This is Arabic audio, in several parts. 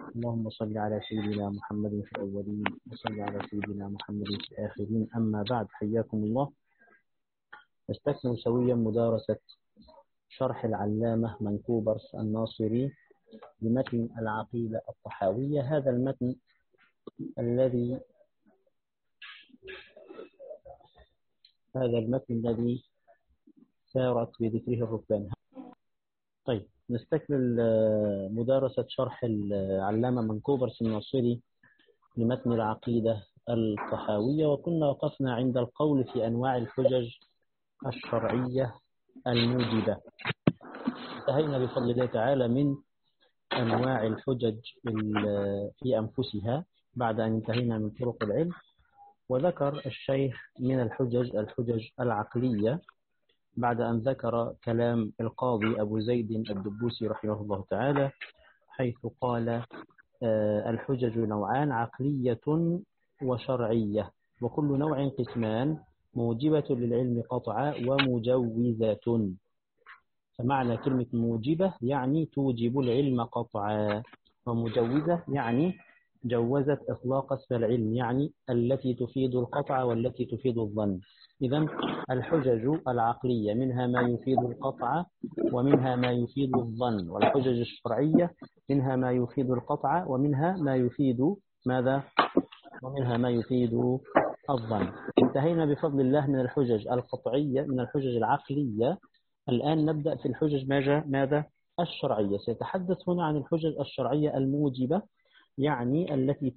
اللهم صل على سيدنا محمد في الأولين وصل على سيدنا محمد في الآخرين. أما بعد، حياكم الله. نستكمل سويا مدارسة شرح العلامة منكوبرس الناصري لمتن العقيدة الطحاوية. هذا المتن الذي سارت بذكره الركبان. طيب، نستكمل مدارسة شرح العلامة منكوبرس الناصري لمتن العقيدة الطحاوية، وكنا وقفنا عند القول في أنواع الحجج الشرعية الموجبة. انتهينا بفضل الله تعالى من أنواع الحجج في أنفسها بعد أن انتهينا من طرق العلم، وذكر الشيخ من الحجج العقلية بعد أن ذكر كلام القاضي أبو زيد الدبوسي رحمه الله تعالى، حيث قال الحجج نوعان: عقلية وشرعية، وكل نوع قسمان: موجبة للعلم قطعا ومجوزة. فمعنى كلمة موجبة يعني توجب العلم قطعا، ومجوزة يعني جوزت إطلاق اسم العلم، يعني التي تفيد القطع والتي تفيد الظن. إذن الحجج العقلية منها ما يفيد القطع ومنها ما يفيد الظن، والحجج الشرعية منها ما يفيد القطع ومنها ما يفيد ماذا؟ ومنها ما يفيد الظن. انتهينا بفضل الله من الحجج القطعية، من الحجج العقلية. الآن نبدأ في الحجج ماذا؟ الشرعية. سيتحدث هنا عن الحجج الشرعية الموجبة، يعني التي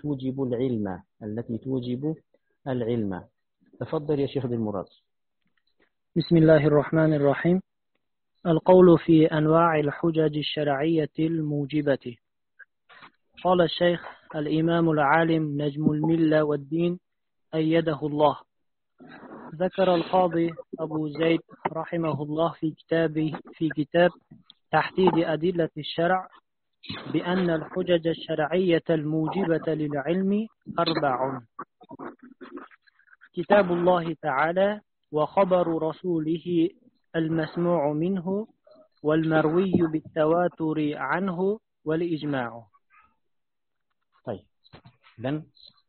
توجب العلم. تفضل يا شيخ ذي المراد. بسم الله الرحمن الرحيم. القول في أنواع الحجج الشرعية الموجبة. قال الشيخ الإمام العالم نجم الملة والدين أيده الله، ذكر القاضي أبو زيد رحمه الله في كتاب تحديد أدلة الشرع بأن الحجج الشرعية الموجبة للعلم 4: كتاب الله تعالى، وخبر رسوله المسموع منه، والمروي بالتواتر عنه، والإجماع. طيب، إذن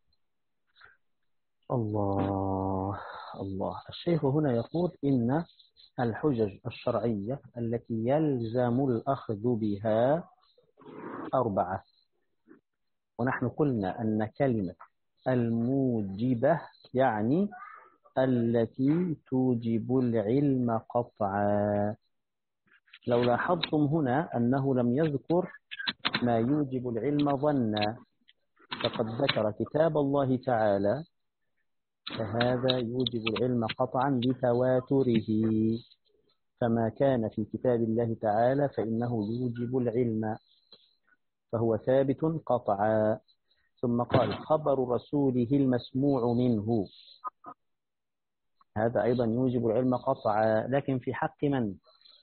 الله الشيخ هنا يقول إن الحجج الشرعية التي يلزم الأخذ بها 4، ونحن قلنا أن كلمة الموجبة يعني التي توجب العلم قطعا. لو لاحظتم هنا أنه لم يذكر ما يوجب العلم ظنا، فقد ذكر كتاب الله تعالى، فهذا يوجب العلم قطعا لتواتره، فما كان في كتاب الله تعالى فإنه يوجب العلم، فهو ثابت قطعا. ثم قال خبر رسوله المسموع منه، هذا أيضا يوجب العلم قطعا، لكن في حق من؟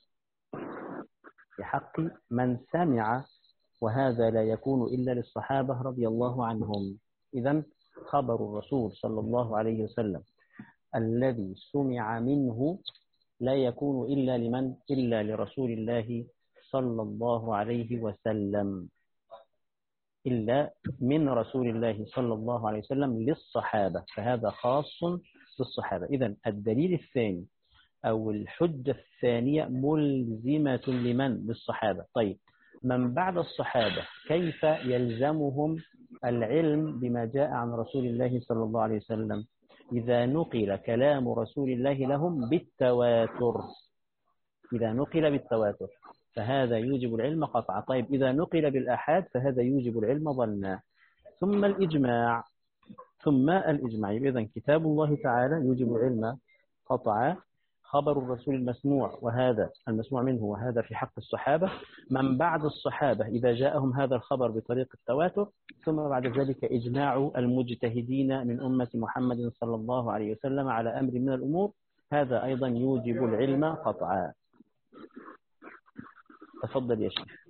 في حق من سمع، وهذا لا يكون إلا للصحابة رضي الله عنهم. إذن خبر الرسول صلى الله عليه وسلم الذي سمع منه لا يكون إلا لمن؟ إلا لرسول الله صلى الله عليه وسلم، إلا من رسول الله صلى الله عليه وسلم للصحابة، فهذا خاص بالصحابة. إذن الدليل الثاني أو الحجة الثانية ملزمة لمن؟ للصحابة. طيب، من بعد الصحابة كيف يلزمهم العلم بما جاء عن رسول الله صلى الله عليه وسلم؟ إذا نقل كلام رسول الله لهم بالتواتر، فهذا يوجب العلم قطعا. طيب، إذا نقل بالآحاد فهذا يوجب العلم ظنا. ثم الإجماع. إذن كتاب الله تعالى يوجب العلم قطعا، خبر الرسول المسموع، وهذا المسموع منه، وهذا في حق الصحابة. من بعد الصحابة إذا جاءهم هذا الخبر بطريق التواتر، ثم بعد ذلك إجماع المجتهدين من أمة محمد صلى الله عليه وسلم على أمر من الأمور، هذا أيضا يوجب العلم قطعا. تفضل يا شيخ.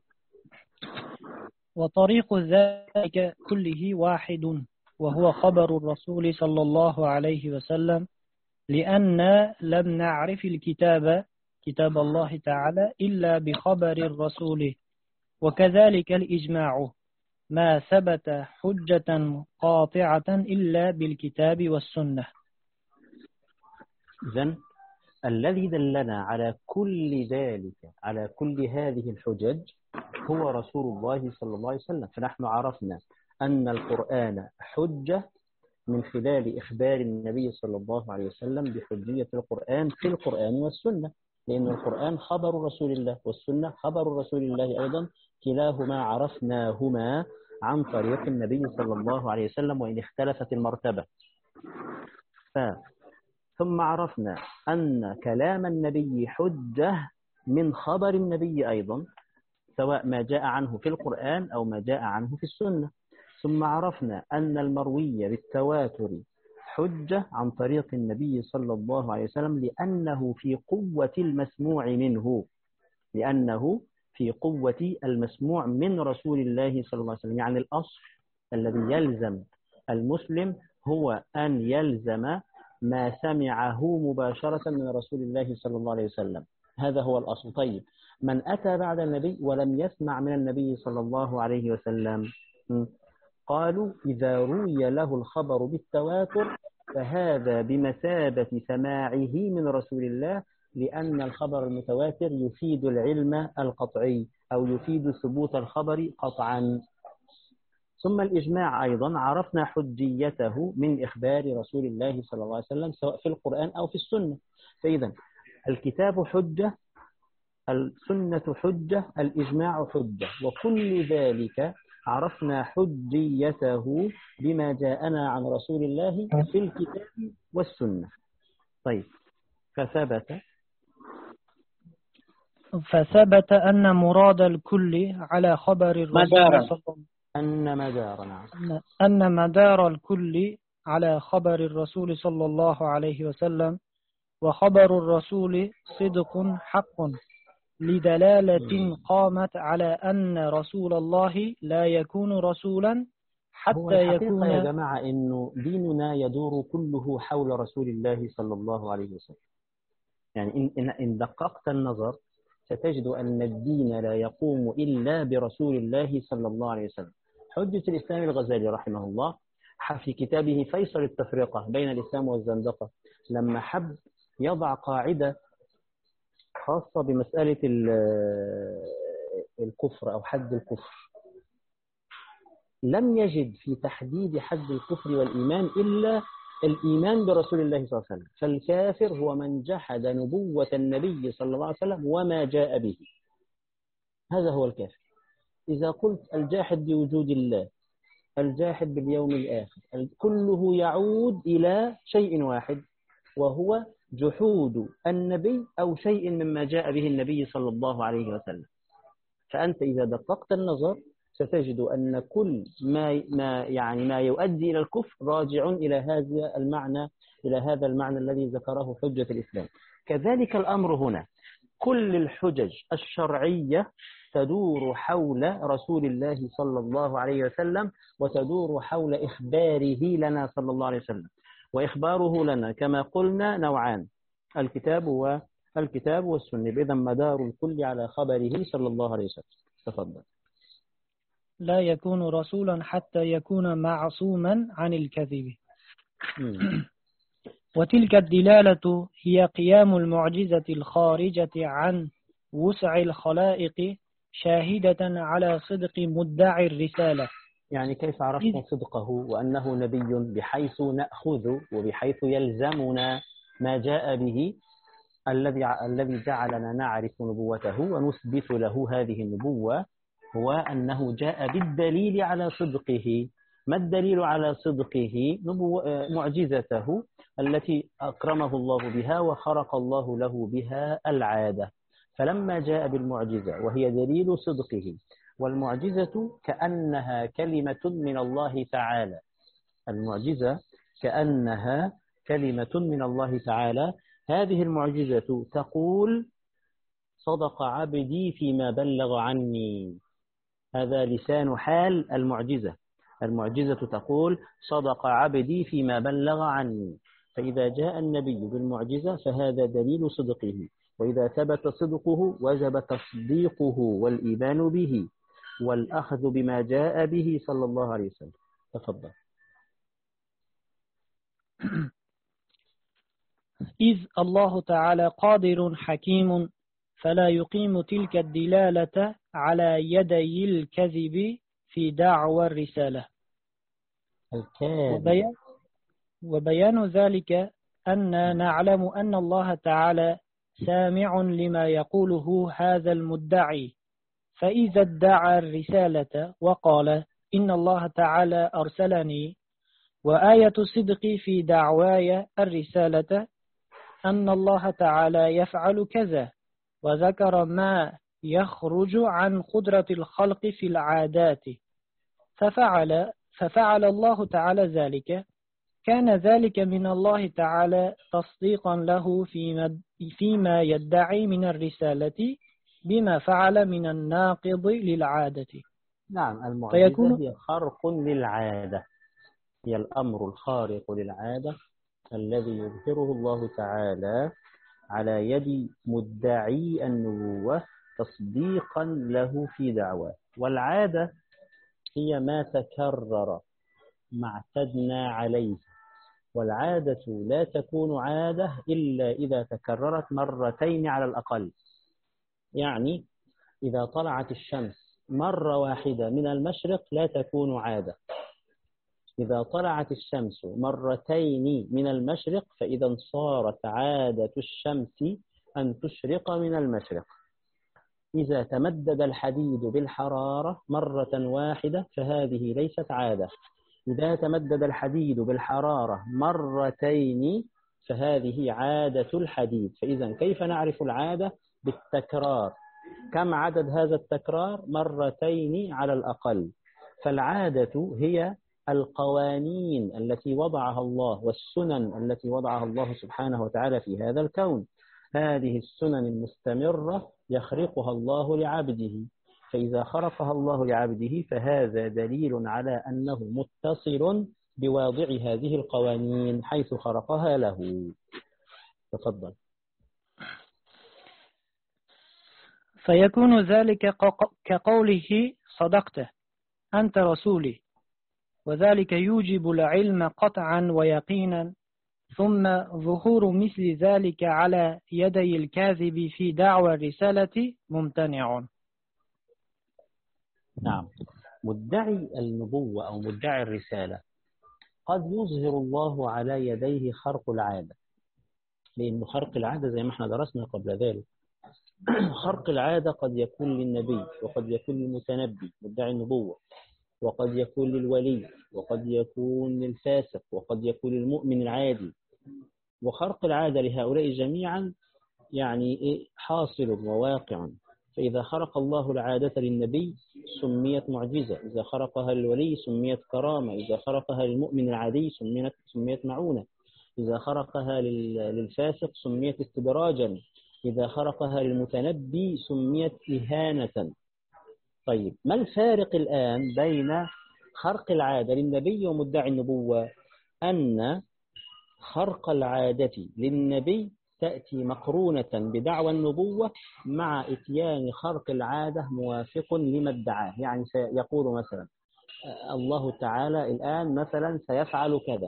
وطريق ذلك كله واحد، وهو خبر الرسول صلى الله عليه وسلم، لأن لم نعرف كتاب الله تعالى إلا بخبر الرسول. وكذلك الإجماع، ما ثبت حجة قاطعة إلا بالكتاب والسنة. إذن الذي دلنا على كل ذلك، على كل هذه الحجج، هو رسول الله صلى الله عليه وسلم. فنحن عرفنا أن القرآن حجة من خلال إخبار النبي صلى الله عليه وسلم بحجية القرآن في القرآن والسنة، لأن القرآن خبر رسول الله والسنة خبر رسول الله أيضا، كلاهما عرفناهما عن طريق النبي صلى الله عليه وسلم وإن اختلفت المرتبة. ثم عرفنا أن كلام النبي حجة من خبر النبي أيضا، سواء ما جاء عنه في القرآن أو ما جاء عنه في السنة. ثم عرفنا أن المروي بالتواتر حجة عن طريق النبي صلى الله عليه وسلم، لأنه في قوة المسموع منه، لأنه في قوة المسموع من رسول الله صلى الله عليه وسلم. يعني الأصل الذي يلزم المسلم هو أن يلزم ما سمعه مباشرة من رسول الله صلى الله عليه وسلم، هذا هو الأصل. طيب، من أتى بعد النبي ولم يسمع من النبي صلى الله عليه وسلم، قالوا إذا روي له الخبر بالتواتر فهذا بمثابة سماعه من رسول الله، لأن الخبر المتواتر يفيد العلم القطعي أو يفيد ثبوت الخبر قطعا. ثم الإجماع أيضا عرفنا حجيته من إخبار رسول الله صلى الله عليه وسلم سواء في القرآن أو في السنة. فإذا الكتاب حجة، السنة حجة، الإجماع حجة، وكل ذلك عرفنا حجيته بما جاءنا عن رسول الله في الكتاب والسنة. طيب، فثبت أن مراد الكل على خبر الرسول أن مدار الكل على خبر الرسول صلى الله عليه وسلم، وخبر الرسول صدق حق لدلالة قامت على أن رسول الله لا يكون رسولا حتى يكون. يا جماعة إنه ديننا يدور كله حول رسول الله صلى الله عليه وسلم. يعني إن دققت النظر ستجد أن الدين لا يقوم إلا برسول الله صلى الله عليه وسلم. حجة الإسلام الغزالي رحمه الله في كتابه فيصل التفرقة بين الإسلام والزندقة، لما حب يضع قاعدة خاصة بمسألة الكفر أو حد الكفر، لم يجد في تحديد حد الكفر والإيمان إلا الإيمان برسول الله صلى الله عليه وسلم. فالكافر هو من جحد نبوة النبي صلى الله عليه وسلم وما جاء به، هذا هو الكافر. إذا قلت الجاحد بوجود الله، الجاحد باليوم الآخر، كله يعود إلى شيء واحد، وهو جحود النبي أو شيء مما جاء به النبي صلى الله عليه وسلم. فأنت إذا دققت النظر ستجد أن كل ما يؤدي إلى الكفر راجع إلى هذا المعنى الذي ذكره حجة الإسلام. كذلك الأمر هنا، كل الحجج الشرعية تدور حول رسول الله صلى الله عليه وسلم، وتدور حول إخباره لنا صلى الله عليه وسلم. وإخباره لنا كما قلنا نوعان، الكتاب والسنة. إذن مدار الكل على خبره صلى الله عليه وسلم. تفضل. لا يكون رسولا حتى يكون معصوما عن الكذب. وتلك الدلالة هي قيام المعجزة الخارجة عن وسع الخلائق شاهدة على صدق مدعي الرسالة. يعني كيف عرفنا صدقه وأنه نبي بحيث نأخذ وبحيث يلزمنا ما جاء به، الذي جعلنا نعرف نبوته ونثبت له هذه النبوة هو أنه جاء بالدليل على صدقه. ما الدليل على صدقه؟ معجزته التي أكرمه الله بها وخرق الله له بها العادة. فلما جاء بالمعجزة وهي دليل صدقه، والمعجزة كأنها كلمة من الله تعالى، المعجزة كأنها كلمة من الله تعالى. هذه المعجزة تقول صدق عبدي فيما بلغ عني، هذا لسان حال المعجزة. المعجزة تقول صدق عبدي فيما بلغ عني. فإذا جاء النبي بالمعجزة فهذا دليل صدقه، وإذا ثبت صدقه وجب تصديقه والإيمان به. والأخذ بما جاء به صلى الله عليه وسلم. تفضل. إذ الله تعالى قادر حكيم فلا يقيم تلك الدلالة على يدي الكذب في دعوى الرسالة. وبيان ذلك أن نعلم أن الله تعالى سامع لما يقوله هذا المدعي، فإذا ادعى الرسالة وقال إن الله تعالى أرسلني، وآية الصدق في دعواي الرسالة أن الله تعالى يفعل كذا، وذكر ما يخرج عن قدرة الخلق في العادات، ففعل الله تعالى ذلك، كان ذلك من الله تعالى تصديقا له فيما يدعي من الرسالة بما فعل من الناقض للعادة. نعم، المعجزة هي خرق للعادة، هي الأمر الخارق للعادة الذي يظهره الله تعالى على يد مدعي النبوة تصديقا له في دعواه. والعادة هي ما تكرر، ما اعتدنا عليه، والعادة لا تكون عادة إلا إذا تكررت مرتين على الأقل. يعني إذا طلعت الشمس مرة واحدة من المشرق لا تكون عادة، إذا طلعت الشمس مرتين من المشرق فإذا صارت عادة الشمس أن تشرق من المشرق. إذا تمدد الحديد بالحرارة مرة واحدة فهذه ليست عادة، إذا تمدد الحديد بالحرارة مرتين فهذه عادة الحديد. فإذا كيف نعرف العادة؟ بالتكرار. كم عدد هذا التكرار؟ مرتين على الأقل. فالعادة هي القوانين التي وضعها الله والسنن التي وضعها الله سبحانه وتعالى في هذا الكون. هذه السنن المستمرة يخرقها الله لعبده، فإذا خرقها الله لعبده فهذا دليل على أنه متصل بواضع هذه القوانين حيث خرقها له. تفضل. فيكون ذلك كقوله صدقت أنت رسولي، وذلك يوجب العلم قطعا ويقينا، ثم ظهور مثل ذلك على يدي الكاذب في دعوى الرسالة ممتنع. نعم، مدعي النبوة أو مدعي الرسالة قد يظهر الله على يديه خرق العادة، لأن خرق العادة زي ما احنا درسنا قبل ذلك، خرق العادة قد يكون للنبي، وقد يكون للمتنبي مدعي النبوة، وقد يكون للولي، وقد يكون للفاسق، وقد يكون للمؤمن العادي. وخرق العادة لهؤلاء جميعا يعني حاصل وواقع. فإذا خرق الله العادة للنبي سميت معجزة، إذا خرقها للولي سميت كرامة، إذا خرقها للمؤمن العادي سميت معونة، إذا خرقها للفاسق سميت استدراجا، إذا خرقها للمتنبي سميت إهانة. طيب، ما الفارق الآن بين خرق العادة للنبي ومدعي النبوة؟ أن خرق العادة للنبي تأتي مقرونة بدعوى النبوة مع إتيان خرق العادة موافق لما ادعاه. يعني سيقول مثلا الله تعالى الآن مثلا سيفعل كذا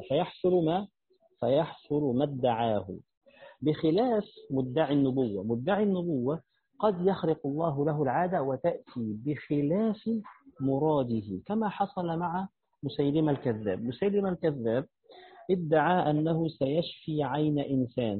فيحصل ما ادعاه، بخلاف مدعي النبوة. مدعي النبوة قد يخرق الله له العادة وتأتي بخلاف مراده، كما حصل مع مسيلمة الكذاب. مسيلمة الكذاب ادعى أنه سيشفي عين إنسان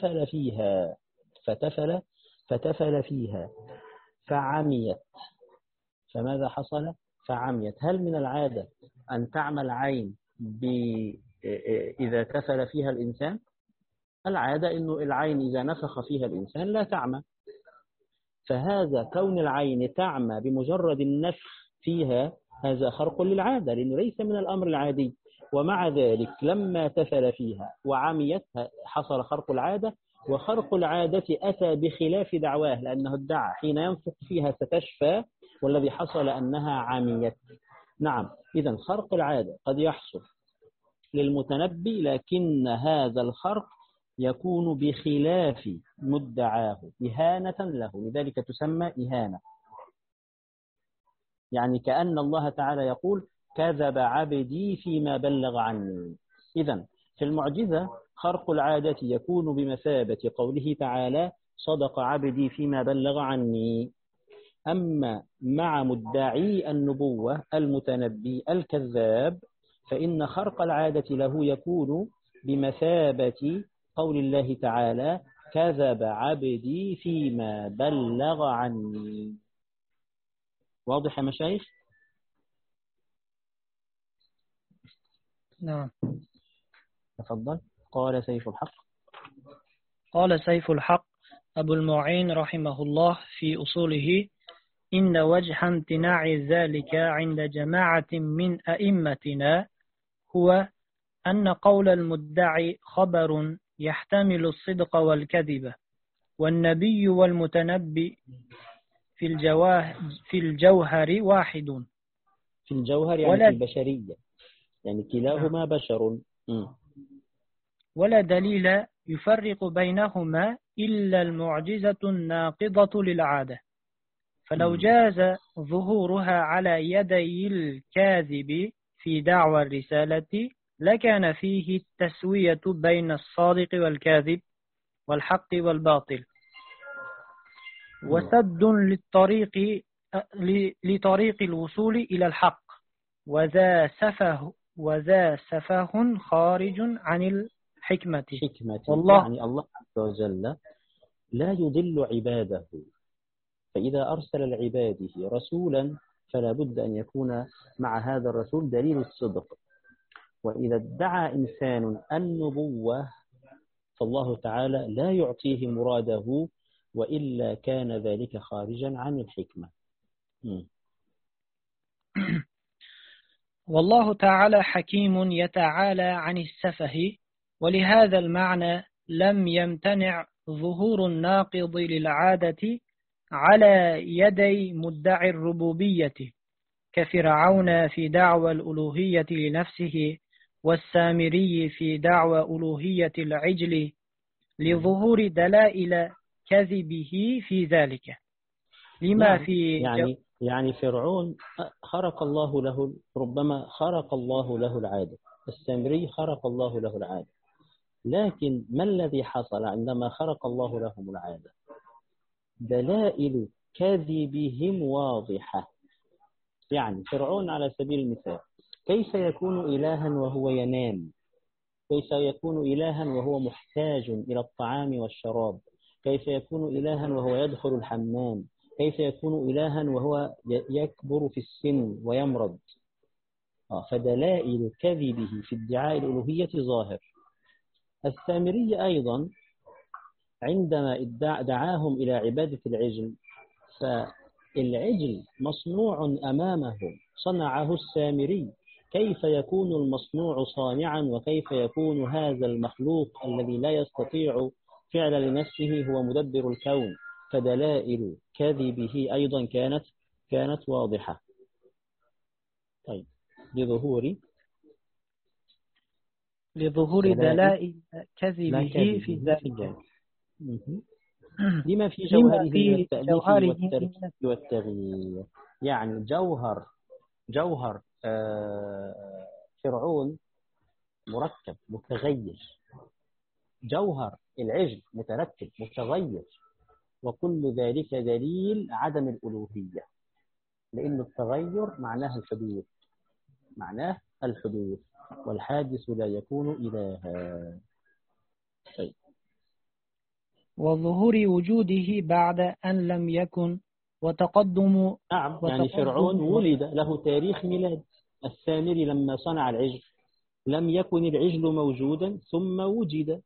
فتفل فيها فعميت. فماذا حصل؟ فعميت. هل من العادة أن تعمل عين إذا تفل فيها الإنسان؟ العادة أنه العين إذا نفخ فيها الإنسان لا تعمى. فهذا كون العين تعمى بمجرد النفخ فيها هذا خرق للعادة، لأنه ليس من الأمر العادي. ومع ذلك لما تفل فيها وعميت حصل خرق العادة، وخرق العادة أتى بخلاف دعواه، لأنه ادعى حين ينفخ فيها ستشفى، والذي حصل أنها عميت. نعم، إذن خرق العادة قد يحصل للمتنبي، لكن هذا الخرق يكون بخلاف مدعاه إهانة له، لذلك تسمى إهانة. يعني كأن الله تعالى يقول كذب عبدي فيما بلغ عني. إذن في المعجزة خرق العادة يكون بمثابة قوله تعالى صدق عبدي فيما بلغ عني. أما مع مدعي النبوة المتنبي الكذاب فإن خرق العادة له يكون بمثابة قول الله تعالى كذب عبدي فيما بلغ عني. واضح يا مشايخ؟ نعم. تفضل. قال سيف الحق. قال سيف الحق أبو المعين رحمه الله في أصوله: إن وجه امتناع ذلك عند جماعة من أئمتنا هو أن قول المدعي خبر يحتمل الصدق والكذب، والنبي والمتنبي في الجوهر واحد. في الجوهر يعني في البشرية، يعني كلاهما بشر. ولا دليل يفرق بينهما إلا المعجزة الناقضة للعادة، فلو جاز ظهورها على يدي الكاذب في دعوى الرسالة لكان فيه التسوية بين الصادق والكاذب والحق والباطل، وسد لطريق الوصول إلى الحق، وذا سفه خارج عن الحكمة. والله يعني الله عز وجل لا يضل عباده، فإذا أرسل لعباده رسولا فلا بد أن يكون مع هذا الرسول دليل الصدق. وإذا ادعى إنسان النبوة فالله تعالى لا يعطيه مراده، وإلا كان ذلك خارجا عن الحكمة. والله تعالى حكيم يتعالى عن السفه، ولهذا المعنى لم يمتنع ظهور الناقض للعادة على يدي مدعي الربوبية كفرعون في دعوى الألوهية لنفسه، والسامري في دعوى ألوهية العجل، لظهور دلائل كذبه في ذلك. لما في يعني فرعون خرق الله له، ربما خرق الله له العادة، السامري خرق الله له العادة، لكن ما الذي حصل عندما خرق الله لهم العادة؟ دلائل كذبهم واضحة. يعني فرعون على سبيل المثال كيف يكون إلها وهو ينام؟ كيف يكون إلها وهو محتاج إلى الطعام والشراب؟ كيف يكون إلها وهو يدخل الحمام؟ كيف يكون إلها وهو يكبر في السن ويمرض؟ فدلائل كذبه في ادعاء الألوهية ظاهر. السامري أيضا عندما دعاهم إلى عبادة العجل، فالعجل مصنوع أمامه، صنعه السامري، كيف يكون المصنوع صانعا وكيف يكون هذا المخلوق الذي لا يستطيع فعل لنفسه هو مدبر الكون؟ فدلائل كذبه أيضا كانت واضحة. طيب لظهور دلائل كذبه في ذلك، لما في جوهره من التأليف والتركيب والتغيير. يعني جوهر فرعون مركب متغير، جوهر العجل متركب متغير، وكل ذلك دليل عدم الألوهية، لأن التغير معناه الحدوث، والحادث لا يكون إلها. طيب. وظهور وجوده بعد أن لم يكن، وتقدم. نعم، يعني فرعون ولد له تاريخ ميلاد. السامري لما صنع العجل لم يكن العجل موجودا ثم وجد.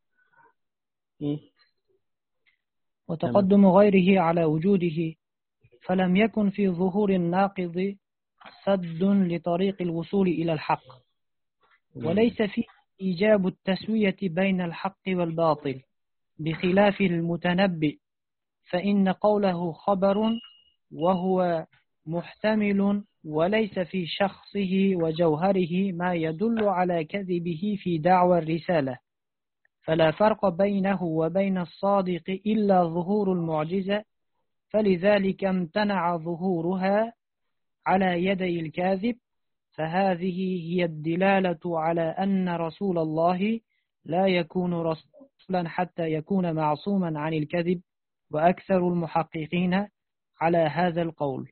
وتقدم غيره على وجوده، فلم يكن في ظهور الناقض سد لطريق الوصول إلى الحق، وليس فيه إيجاب التسوية بين الحق والباطل، بخلاف المتنبئ، فإن قوله خبر وهو محتمل، وليس في شخصه وجوهره ما يدل على كذبه في دعوى الرسالة، فلا فرق بينه وبين الصادق إلا ظهور المعجزة، فلذلك امتنع ظهورها على يدي الكاذب، فهذه هي الدلالة على أن رسول الله لا يكون رسولا حتى يكون معصوما عن الكذب، وأكثر المحققين على هذا القول.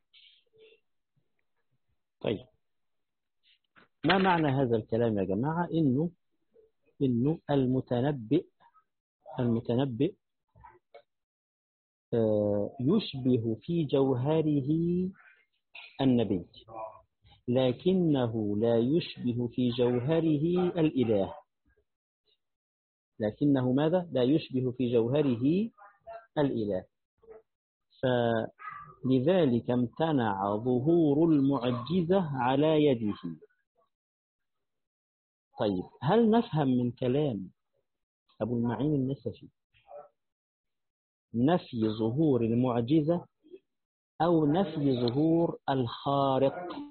طيب، ما معنى هذا الكلام يا جماعة؟ إنه المتنبئ يشبه في جوهره النبي، لكنه لا يشبه في جوهره الإله. لكنه ماذا؟ لا يشبه في جوهره الإله، فلذلك امتنع ظهور المعجزة على يده. طيب، هل نفهم من كلام أبو المعين النسفي نفي ظهور المعجزة أو نفي ظهور الخارق؟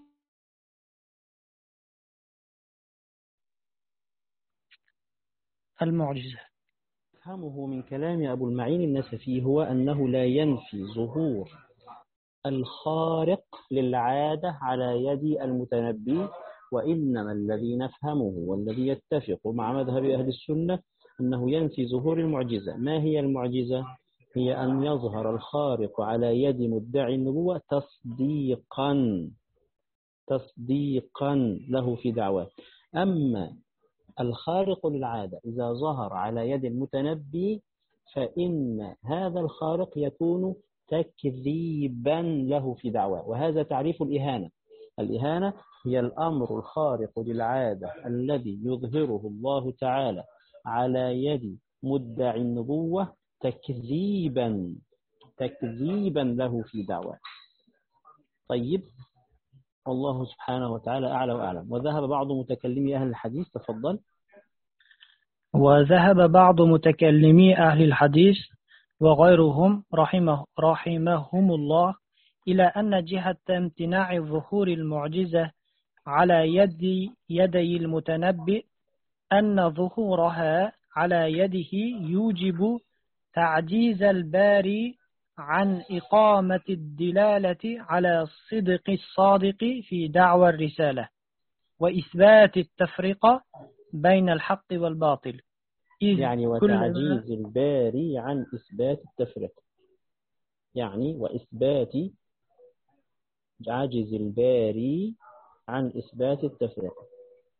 المعجزة. فهمه من كلام أبو المعين النسفي هو أنه لا ينفي ظهور الخارق للعادة على يد المتنبي، وإنما الذي نفهمه والذي يتفق مع مذهب أهل السنة أنه ينفي ظهور المعجزة. ما هي المعجزة؟ هي أن يظهر الخارق على يد مدعي النبوة تصديقا له في دعواه. أما الخارق للعادة إذا ظهر على يد المتنبي فإن هذا الخارق يكون تكذيبا له في دعواه، وهذا تعريف الإهانة. الإهانة هي الأمر الخارق للعادة الذي يظهره الله تعالى على يد مدعي النبوة تكذيبا له في دعواه. طيب، والله سبحانه وتعالى أعلى وأعلم. وذهب بعض متكلمي أهل الحديث، تفضل. وذهب بعض متكلمي أهل الحديث وغيرهم رحمهم الله إلى أن جهة امتناع ظهور المعجزة على يدي المتنبئ أن ظهورها على يده يوجب تعجيز الباري عن إقامة الدلالة على الصدق الصادق في دعوى الرسالة، وإثبات التفرقة بين الحق والباطل. يعني وتعجيز الباري عن إثبات التفرقة، يعني وإثبات عجز الباري عن إثبات التفرقة.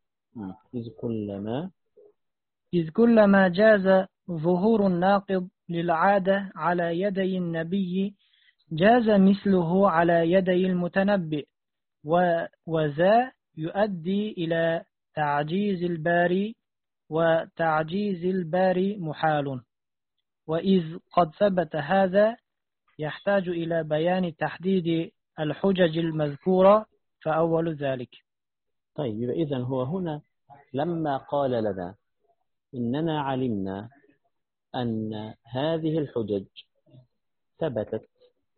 إذ كلما جاز ظهور الناقض للعادة على يدي النبي جاز مثله على يدي المتنبئ، وذا يؤدي إلى تعجيز الباري، وتعجيز الباري محال. وإذ قد ثبت هذا يحتاج إلى بيان تحديد الحجج المذكورة، فأول ذلك. طيب، إذن هو هنا لما قال لنا إننا علمنا أن هذه الحجج ثبتت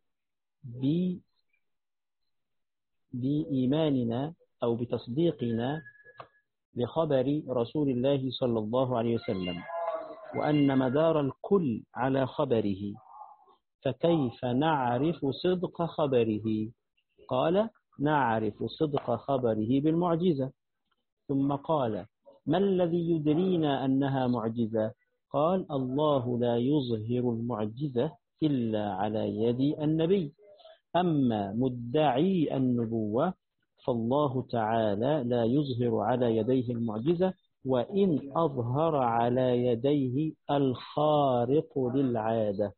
بإيماننا أو بتصديقنا لخبر رسول الله صلى الله عليه وسلم، وأن مدار الكل على خبره، فكيف نعرف صدق خبره؟ قال: نعرف صدق خبره بالمعجزة. ثم قال: ما الذي يدرينا أنها معجزة؟ قال: الله لا يظهر المعجزة إلا على يد النبي، أما مدعي النبوة فالله تعالى لا يظهر على يديه المعجزة، وإن أظهر على يديه الخارق للعادة،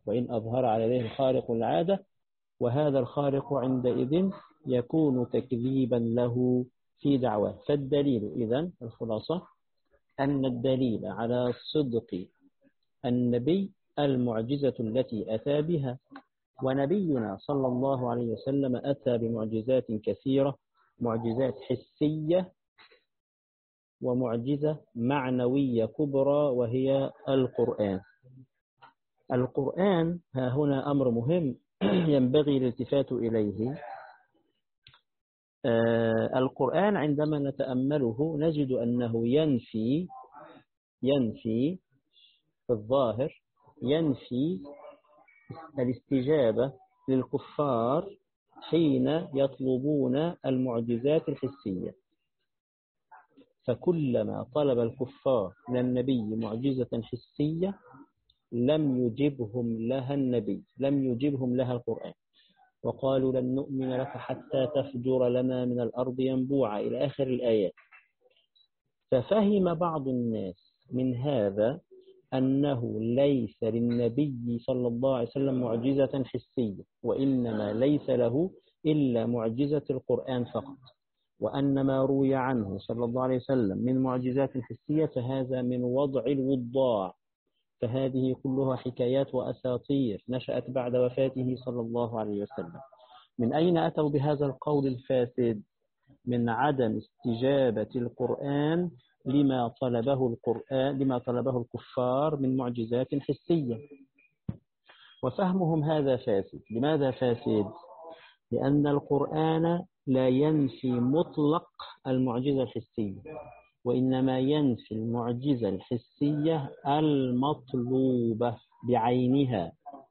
وهذا الخارق عندئذ يكون تكذيبا له في دعواه. فالدليل إذن، الخلاصة أن الدليل على صدق النبي المعجزة التي أتى بها، ونبينا صلى الله عليه وسلم أتى بمعجزات كثيرة، معجزات حسية ومعجزة معنوية كبرى، وهي القرآن. القرآن ها هنا أمر مهم ينبغي الالتفات إليه. القرآن عندما نتأمله نجد أنه ينفي في الظاهر ينفي الاستجابة للكفار حين يطلبون المعجزات الحسية. فكلما طلب الكفار من النبي معجزة حسية لم يجبهم لها القرآن، وقالوا لن نؤمن لك حتى تفجر لنا من الأرض ينبوعا إلى آخر الآيات. ففهم بعض الناس من هذا أنه ليس للنبي صلى الله عليه وسلم معجزة حسية، وإنما ليس له إلا معجزة القرآن فقط، وأن ما روي عنه صلى الله عليه وسلم من معجزات حسية فهذا من وضع الوضاع، فهذه كلها حكايات وأساطير نشأت بعد وفاته صلى الله عليه وسلم. من أين أتوا بهذا القول الفاسد؟ من عدم استجابة القرآن لما طلبه الكفار من معجزات حسية، وفهمهم هذا فاسد. لماذا فاسد؟ لأن القرآن لا ينفي مطلق المعجزة الحسية، وإنما ينفي المعجزة الحسية المطلوبة بعينها.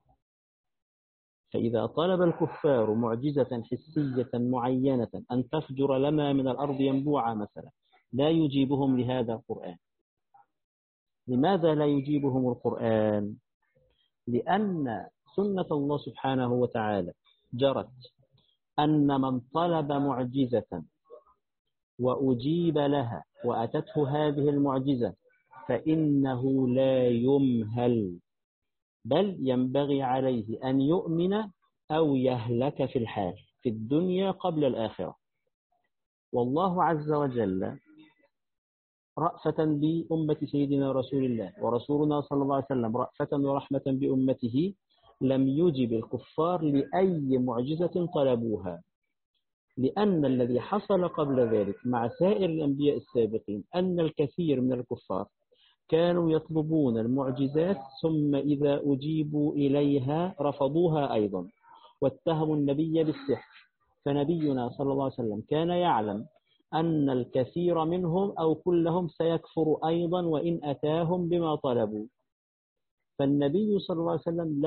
فإذا طلب الكفار معجزة حسية معينة أن تفجر لنا من الأرض ينبوعا مثلا، لا يجيبهم لهذا القرآن. لماذا لا يجيبهم القرآن؟ لأن سنة الله سبحانه وتعالى جرت أن من طلب معجزة وأجيب لها وأتته هذه المعجزة فإنه لا يمهل، بل ينبغي عليه أن يؤمن أو يهلك في الحال في الدنيا قبل الآخرة. والله عز وجل رأفة بأمة سيدنا رسول الله ورسولنا صلى الله عليه وسلم رأفة ورحمة بأمته لم يجب الكفار لأي معجزة طلبوها، لأن الذي حصل قبل ذلك مع سائر الأنبياء السابقين أن الكثير من الكفار كانوا يطلبون المعجزات ثم إذا أجيبوا إليها رفضوها أيضا واتهموا النبي بالسحر. فنبينا صلى الله عليه وسلم كان يعلم أن الكثير منهم أو كلهم سيكفر أيضا وإن أتاهم بما طلبوا، فالنبي صلى الله عليه وسلم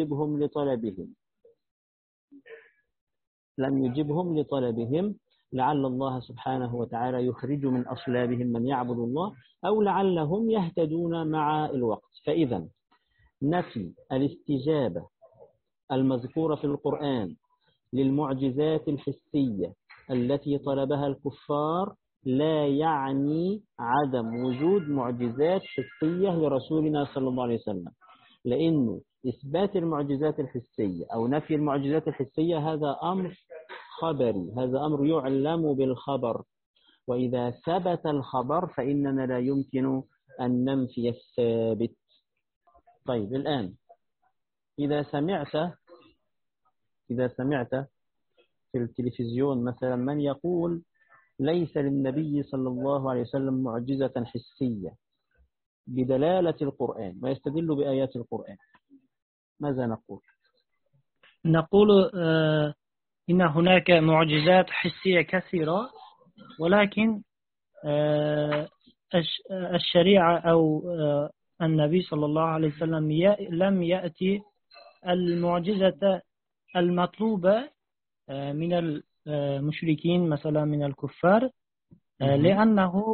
لم يجبهم لطلبهم لعل الله سبحانه وتعالى يخرج من أصلابهم من يعبد الله، أو لعلهم يهتدون مع الوقت. فإذا نفي الاستجابة المذكورة في القرآن للمعجزات الحسية التي طلبها الكفار لا يعني عدم وجود معجزات حسية لرسولنا صلى الله عليه وسلم، لأنه إثبات المعجزات الحسية أو نفي المعجزات الحسية هذا أمر خبري، هذا أمر يعلم بالخبر، وإذا ثبت الخبر فإننا لا يمكن أن ننفي الثابت. طيب الآن إذا سمعت في التلفزيون مثلا من يقول ليس للنبي صلى الله عليه وسلم معجزة حسية بدلالة القرآن ويستدل بآيات القرآن، ماذا نقول؟ نقول إن هناك معجزات حسية كثيرة، ولكن الشريعة أو النبي صلى الله عليه وسلم لم يأتي المعجزة المطلوبة من المشركين مثلا من الكفار، لأنه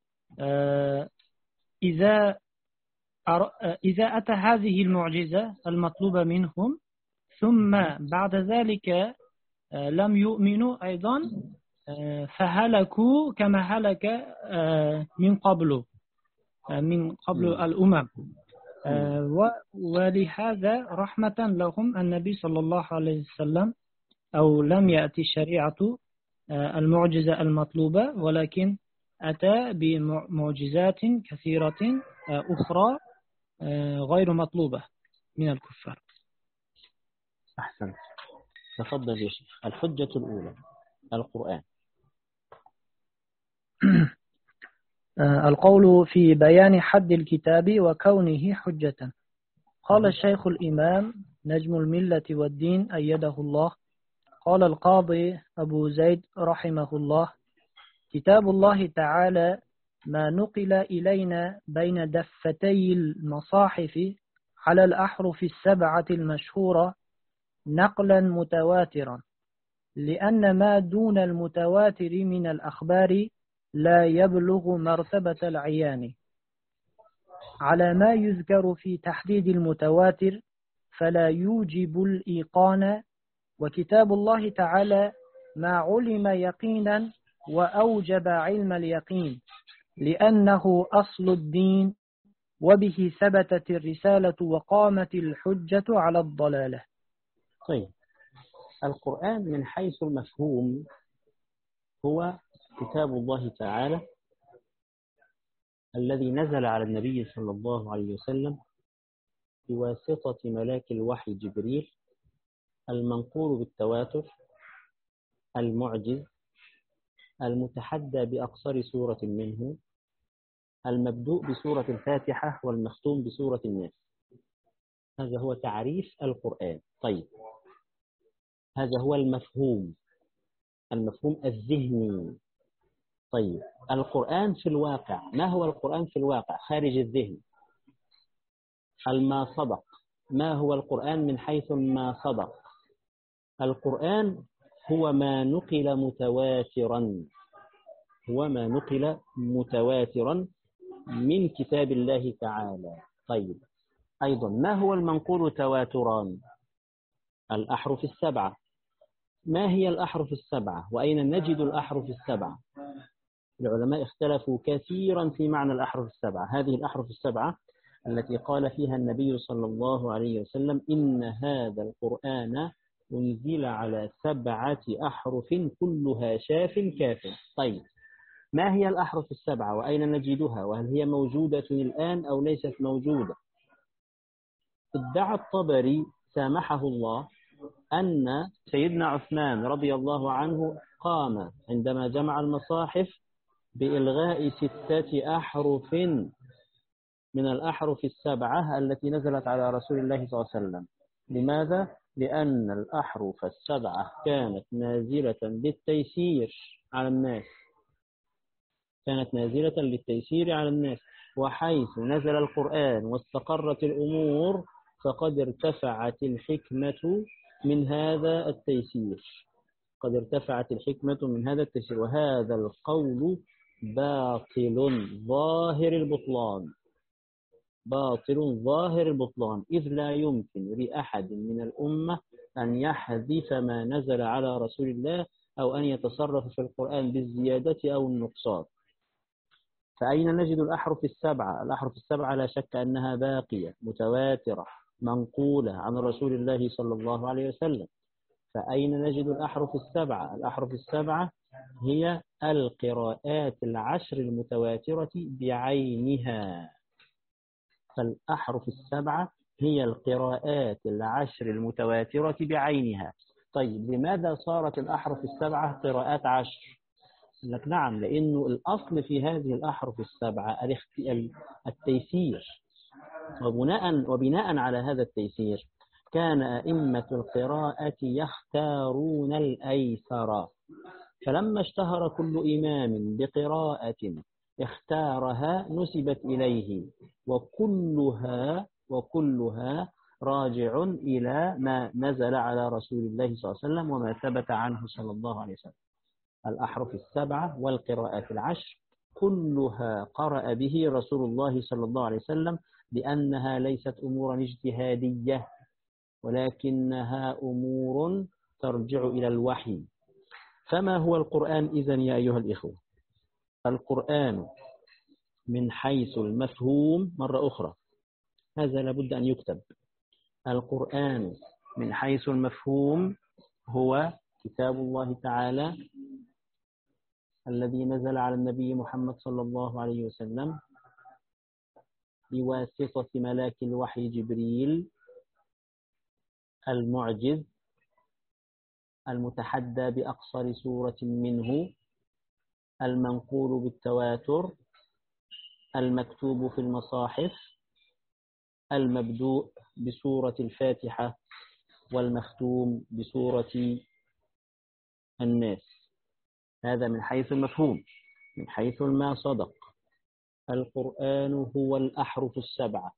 إذا أتى هذه المعجزة المطلوبة منهم ثم بعد ذلك لم يؤمنوا أيضا فهلكوا كما هلك من قبل الأمم، ولهذا رحمة لهم النبي صلى الله عليه وسلم أو لم يأتي الشريعة المعجزة المطلوبة، ولكن أتى بمعجزات كثيرة أخرى غير مطلوبة من الكفار. أحسنت، تفضل يا شيخ. الحجة الأولى القرآن. القول في بيان حد الكتاب وكونه حجة. قال الشيخ الإمام نجم الملة والدين أيده الله، قال القاضي أبو زيد رحمه الله: كتاب الله تعالى ما نقل إلينا بين دفتي المصاحف على الأحرف السبعة المشهورة نقلا متواترا، لأن ما دون المتواتر من الأخبار لا يبلغ مرتبة العيان على ما يذكر في تحديد المتواتر، فلا يوجب الإيقان. وكتاب الله تعالى ما علم يقينا وأوجب علم اليقين، لأنه أصل الدين، وبه ثبتت الرسالة وقامت الحجة على الضلالة. طيب، القرآن من حيث المفهوم هو كتاب الله تعالى الذي نزل على النبي صلى الله عليه وسلم بواسطة ملاك الوحي جبريل، المنقول بالتواتر، المعجز، المتحدى بأقصر سورة منه، المبدوء بسورة الفاتحة والمختوم بسورة الناس. هذا هو تعريف القرآن. طيب، هذا هو المفهوم الذهني. طيب، القرآن في الواقع، ما هو القرآن في الواقع خارج الذهن؟ الما صدق. ما هو القرآن من حيث ما صدق؟ القرآن هو ما نقل متواترا من كتاب الله تعالى. طيب، أيضا ما هو المنقول تواترا؟ الأحرف السبعة. ما هي الأحرف السبعة وأين نجد الأحرف السبعة؟ العلماء اختلفوا كثيرا في معنى الأحرف السبعة. هذه الأحرف السبعة التي قال فيها النبي صلى الله عليه وسلم: إن هذا القرآن أنزل على 7 أحرف كلها شاف كاف. طيب، ما هي الأحرف السبعة وأين نجدها؟ وهل هي موجودة الآن أو ليست موجودة؟ ادعى الطبري سامحه الله أن سيدنا عثمان رضي الله عنه قام عندما جمع المصاحف بإلغاء 6 أحرف من الأحرف السبعة التي نزلت على رسول الله صلى الله عليه وسلم. لماذا؟ لأن الأحرف السبعة كانت نازلة للتيسير على الناس، وحيث نزل القرآن واستقرت الأمور فقد ارتفعت الحكمة من هذا التيسير. وهذا القول باطل ظاهر البطلان، إذ لا يمكن لأحد من الأمة أن يحذف ما نزل على رسول الله أو أن يتصرف في القرآن بالزيادة أو النقصان. فأين نجد الأحرف السبعة؟ الأحرف السبعة لا شك أنها باقية متواترة منقولة عن رسول الله صلى الله عليه وسلم. فأين نجد الأحرف السبعة؟ الأحرف السبعة هي القراءات 10 المتواترة بعينها. فالأحرف السبعة هي القراءات 10 المتواترة بعينها. طيب، لماذا صارت الأحرف السبعة قراءات 10؟ لك نعم، لأنه الأصل في هذه الأحرف السبعة التيسير، وبناء على هذا التيسير كان أئمة القراءة يختارون الأيسر. فلما اشتهر كل إمام بقراءة اختارها نسبت إليه، وكلها راجع إلى ما نزل على رسول الله صلى الله عليه وسلم وما ثبت عنه صلى الله عليه وسلم. الأحرف السبعة والقراءات 10 كلها قرأ به رسول الله صلى الله عليه وسلم، لأنها ليست أمورا اجتهادية، ولكنها أمور ترجع إلى الوحي. فما هو القرآن إذن يا أيها الإخوة؟ القرآن من حيث المفهوم، مرة أخرى هذا لابد أن يكتب، القرآن من حيث المفهوم هو كتاب الله تعالى الذي نزل على النبي محمد صلى الله عليه وسلم بواسطة ملاك الوحي جبريل، المعجز، المتحدى بأقصر سورة منه، المنقول بالتواتر، المكتوب في المصاحف، المبدوء بسورة الفاتحة، والمختوم بسورة الناس. هذا من حيث المفهوم. من حيث ما صدق، القرآن هو الأحرف السبعة،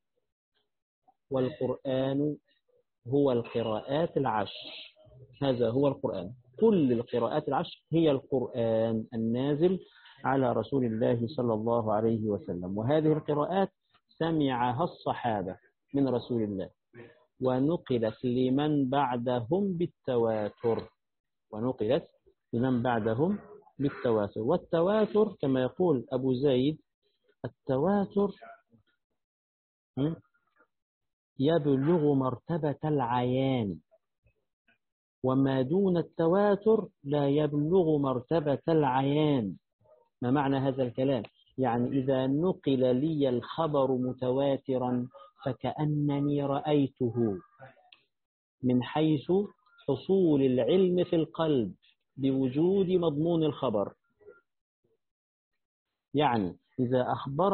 والقرآن هو القراءات 10. هذا هو القرآن. كل القراءات العشر هي القرآن النازل على رسول الله صلى الله عليه وسلم. وهذه القراءات سمعها الصحابة من رسول الله، ونقلت لمن بعدهم بالتواتر. ونقلت لمن بعدهم بالتواتر. والتواتر كما يقول أبو زيد، التواتر يبلغ مرتبة العيان، وما دون التواتر لا يبلغ مرتبة العيان. ما معنى هذا الكلام؟ يعني إذا نقل لي الخبر متواترا فكأنني رأيته، من حيث حصول العلم في القلب بوجود مضمون الخبر. يعني إذا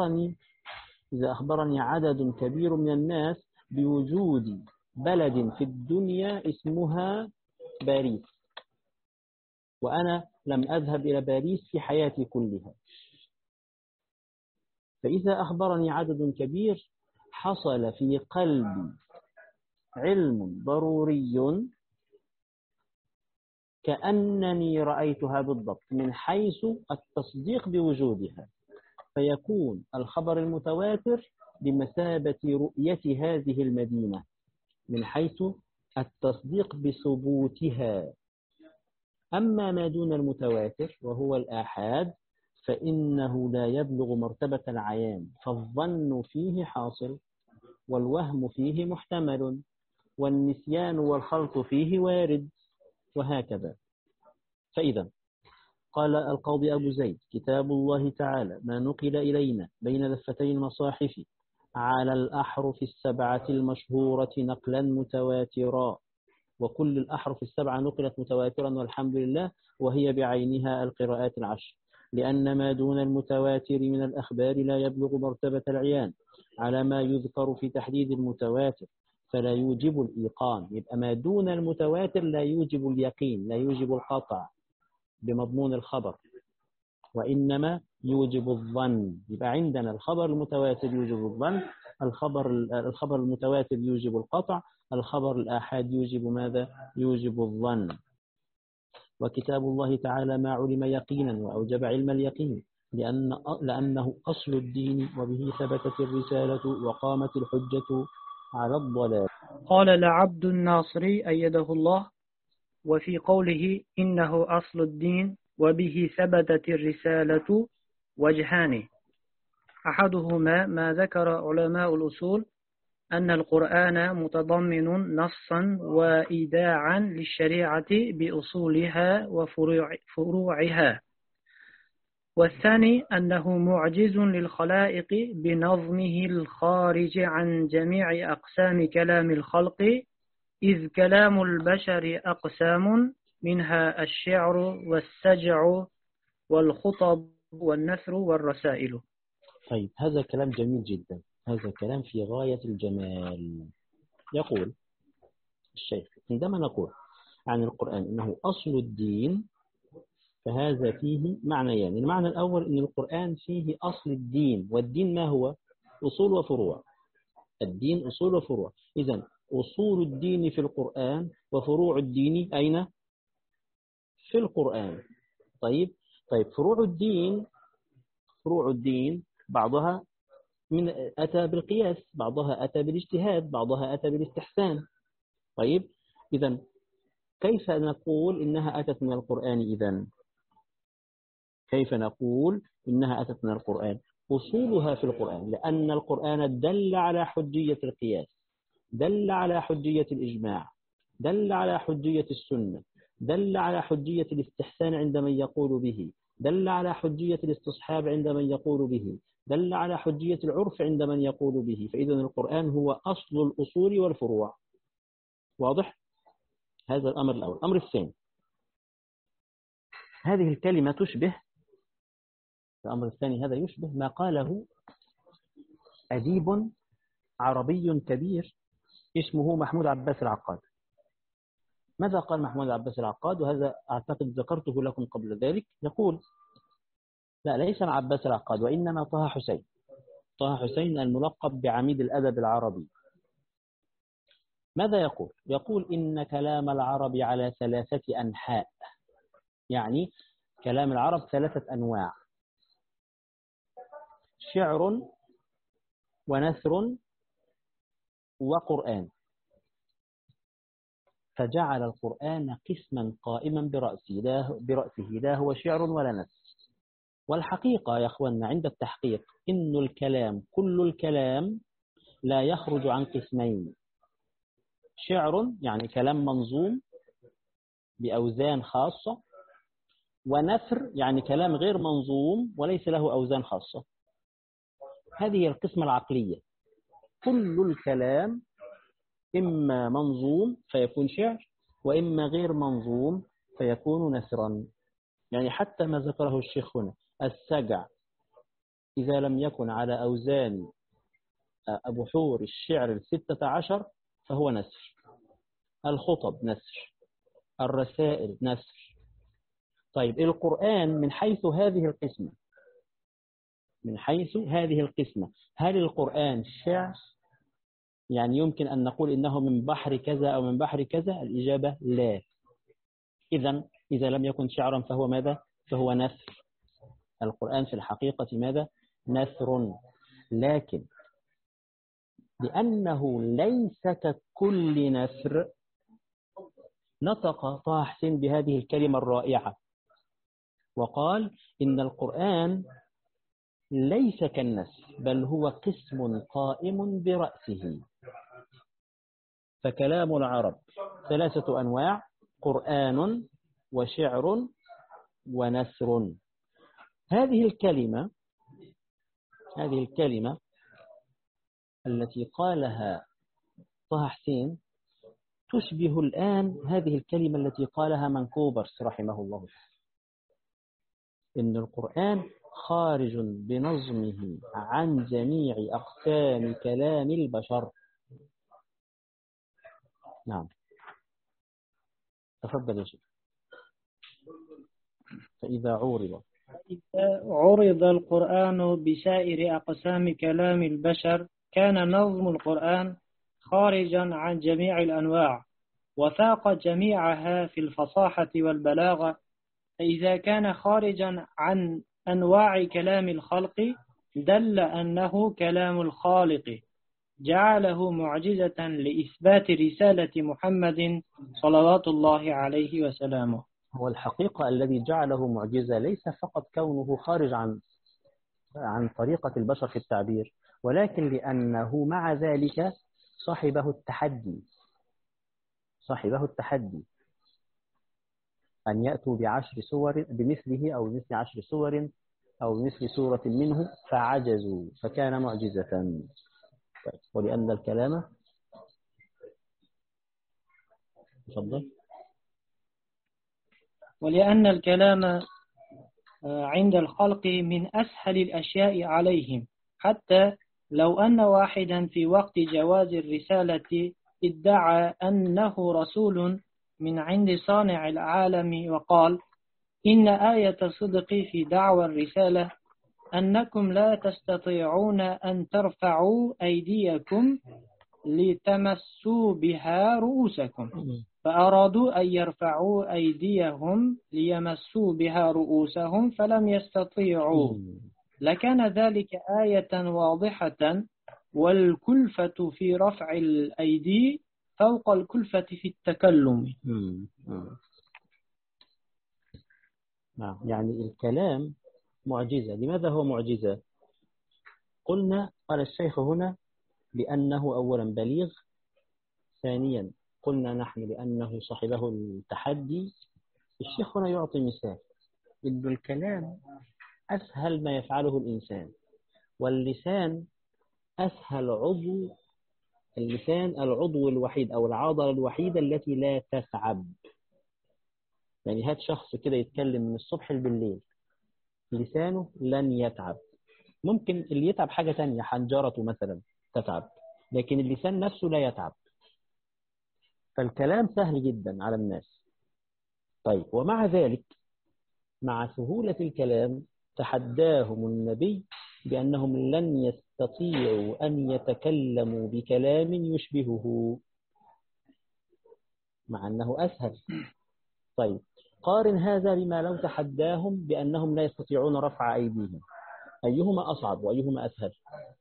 أخبرني عدد كبير من الناس بوجود بلد في الدنيا اسمها باريس، وأنا لم أذهب إلى باريس في حياتي كلها، فإذا أخبرني عدد كبير حصل في قلبي علم ضروري كأنني رأيتها بالضبط، من حيث التصديق بوجودها، فيكون الخبر المتواتر بمثابة رؤية هذه المدينة من حيث التصديق بثبوتها. أما ما دون المتواتر وهو الآحاد فإنه لا يبلغ مرتبة العيان، فالظن فيه حاصل، والوهم فيه محتمل، والنسيان والخلط فيه وارد، وهكذا. فإذا قال القاضي أبو زيد: كتاب الله تعالى ما نقل إلينا بين دفتي المصاحف على الأحرف السبعة المشهورة نقلا متواترا. وكل الأحرف السبعة نقلت متواترا والحمد لله، وهي بعينها القراءات العشر، لأن ما دون المتواتر من الأخبار لا يبلغ مرتبة العيان على ما يذكر في تحديد المتواتر، فلا يوجب الإيقان. يبقى ما دون المتواتر لا يوجب اليقين، لا يوجب القطع بمضمون الخبر، وإنما يوجب الظن. يبقى عندنا الخبر المتواتر يوجب الظن، الخبر المتواتر يوجب القطع، الخبر الآحاد يوجب ماذا؟ يوجب الظن. وكتاب الله تعالى ما علم يقينا وأوجب علم اليقين، لأنه أصل الدين، وبه ثبتت الرسالة وقامت الحجة على الضلال. قال لعبد الناصري أيده الله: وفي قوله إنه أصل الدين وبه ثبتت الرسالة وجهان: أحدهما ما ذكر علماء الأصول أن القرآن متضمن نصا وإيداعا للشريعة بأصولها وفروعها، والثاني أنه معجز للخلائق بنظمه الخارج عن جميع أقسام كلام الخلق، إذ كلام البشر أقسام، منها الشعر والسجع والخطب والنثر والرسائل. طيب، هذا كلام جميل جدا، هذا كلام في غاية الجمال. يقول الشيخ: عندما نقول عن القرآن إنه أصل الدين فهذا فيه معنيان. المعنى الأول أن القرآن فيه أصل الدين، والدين ما هو؟ أصول وفروع. الدين أصول وفروع. إذن أصول الدين في القرآن وفروع الدين أين؟ في القرآن. طيب فروع الدين بعضها أتى بالقياس، بعضها أتى بالاجتهاد، بعضها أتى بالاستحسان. طيب، إذن كيف نقول إنها أتت من القرآن؟ إذن كيف نقول إنها أتت من القرآن؟ أصولها في القرآن، لأن القرآن دل على حجية القياس، دل على حجية الإجماع، دل على حجية السنة، دل على حجية الاستحسان عند من يقول به، دل على حجية الاستصحاب عند من يقول به، دل على حجية العرف عند من يقول به. فإذا القرآن هو أصل الأصول والفروع. واضح؟ هذا الأمر الأول. الأمر الثاني: هذه الكلمة تشبه، الأمر الثاني هذا يشبه ما قاله أديب عربي كبير اسمه محمود عباس العقاد. ماذا قال محمود عباس العقاد؟ وهذا أعتقد ذكرته لكم قبل ذلك. يقول: لا، ليس مع عباس العقاد، وإنما طه حسين، طه حسين الملقب بعميد الأدب العربي. ماذا يقول؟ يقول: إن كلام العرب على ثلاثة أنحاء: يعني كلام العرب 3 أنواع: شعر ونثر وقرآن. فجعل القرآن قسما قائما برأسه لا هو شعر ولا نثر. والحقيقة يا أخواننا عند التحقيق إن الكلام كل الكلام لا يخرج عن قسمين: شعر يعني كلام منظوم بأوزان خاصة، ونثر يعني كلام غير منظوم وليس له أوزان خاصة. هذه القسمة العقلية. كل الكلام إما منظوم فيكون شعر، وإما غير منظوم فيكون نثرا. يعني حتى ما ذكره الشيخ هنا، السجع إذا لم يكن على أوزان بحور الشعر 16 فهو نثر. الخطب نثر، الرسائل نثر. طيب القرآن من حيث هذه القسمة، هل القرآن شعر؟ يعني يمكن أن نقول إنه من بحر كذا أو من بحر كذا؟ الإجابة لا. إذا لم يكن شعرا فهو ماذا؟ فهو نثر. القرآن في الحقيقة ماذا؟ نثر. لكن لأنه ليس ككل نثر نطق طه حسين بهذه الكلمة الرائعة وقال إن القرآن ليس كالنثر بل هو قسم قائم برأسه. فكلام العرب 3 أنواع: قرآن وشعر ونثر. هذه الكلمة التي قالها طه حسين تشبه الآن هذه الكلمة التي قالها منكوبرس رحمه الله، إن القرآن خارج بنظمه عن جميع أقسام كلام البشر. نعم، تفضل يا شيخ. فإذا عرض القرآن بسائر أقسام كلام البشر كان نظم القرآن خارجا عن جميع الأنواع وفاق جميعها في الفصاحة والبلاغة. فإذا كان خارجا عن أنواع كلام الخلق دل أنه كلام الخالق، جعله معجزة لإثبات رسالة محمد صلوات الله عليه وسلامه. هو الحقيقة الذي جعله معجزة ليس فقط كونه خارج عن طريقة البشر في التعبير، ولكن لأنه مع ذلك صاحبه التحدي أن يأتوا ب10 سور بمثله أو مثل 10 سور أو مثل سورة منه فعجزوا فكان معجزة. ولأن الكلام ولأن الكلام عند الخلق من أسهل الأشياء عليهم، حتى لو أن واحدا في وقت جواز الرسالة ادعى أنه رسول من عند صانع العالم وقال: إن آية صدقي في دعوى الرسالة أنكم لا تستطيعون أن ترفعوا أيديكم لتمسوا بها رؤوسكم، فأرادوا أن يرفعوا أيديهم ليمسوا بها رؤوسهم فلم يستطيعوا، لكان ذلك آية واضحة، والكلفة في رفع الأيدي فوق الكلفة في التكلم. يعني الكلام معجزة. لماذا هو معجزة؟ قال الشيخ هنا لأنه أولا بليغ، ثانيا قلنا نحن لأنه صاحبه التحدي. الشيخ هنا يعطي مثال إن الكلام أسهل ما يفعله الإنسان، واللسان أسهل عضو. اللسان العضو الوحيد أو العضلة الوحيدة التي لا تتعب. يعني هات شخص كده يتكلم من الصبح بالليل لسانه لن يتعب. ممكن اللي يتعب حاجة تانية، حنجرته مثلا تتعب، لكن اللسان نفسه لا يتعب. فالكلام سهل جدا على الناس. طيب، ومع ذلك مع سهولة الكلام تحداهم النبي بأنهم لن يستطيعوا أن يتكلموا بكلام يشبهه، مع أنه أسهل. طيب، قارن هذا بما لو تحداهم بأنهم لا يستطيعون رفع أيديهم، أيهما أصعب وأيهما أسهل؟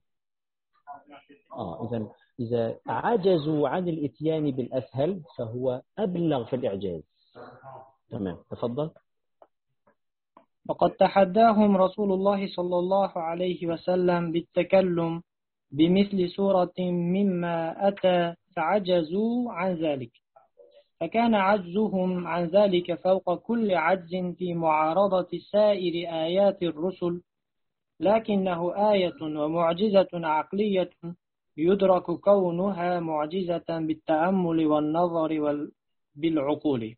إذا عجزوا عن الإتيان بالأسهل فهو أبلغ في الإعجاز. تمام، تفضل. وقد تحداهم رسول الله صلى الله عليه وسلم بالتكلم بمثل سورة مما أتى فعجزوا عن ذلك، فكان عجزهم عن ذلك فوق كل عجز في معارضة سائر آيات الرسل، لكنه آية ومعجزة عقلية يدرك كونها معجزة بالتأمل والنظر بالعقول.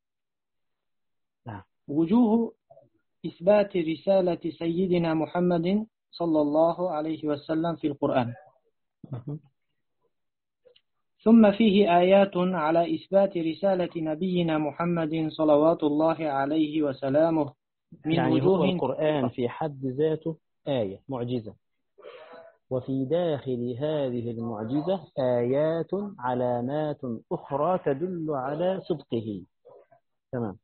وجوه إثبات رسالة سيدنا محمد صلى الله عليه وسلم في القرآن. ثم فيه آيات على إثبات رسالة نبينا محمد صلوات الله عليه وسلامه من يعني وجوه. هو القرآن في حد ذاته آية معجزة، وفي داخل هذه المعجزة آيات علامات أخرى تدل على صدقه. تمام.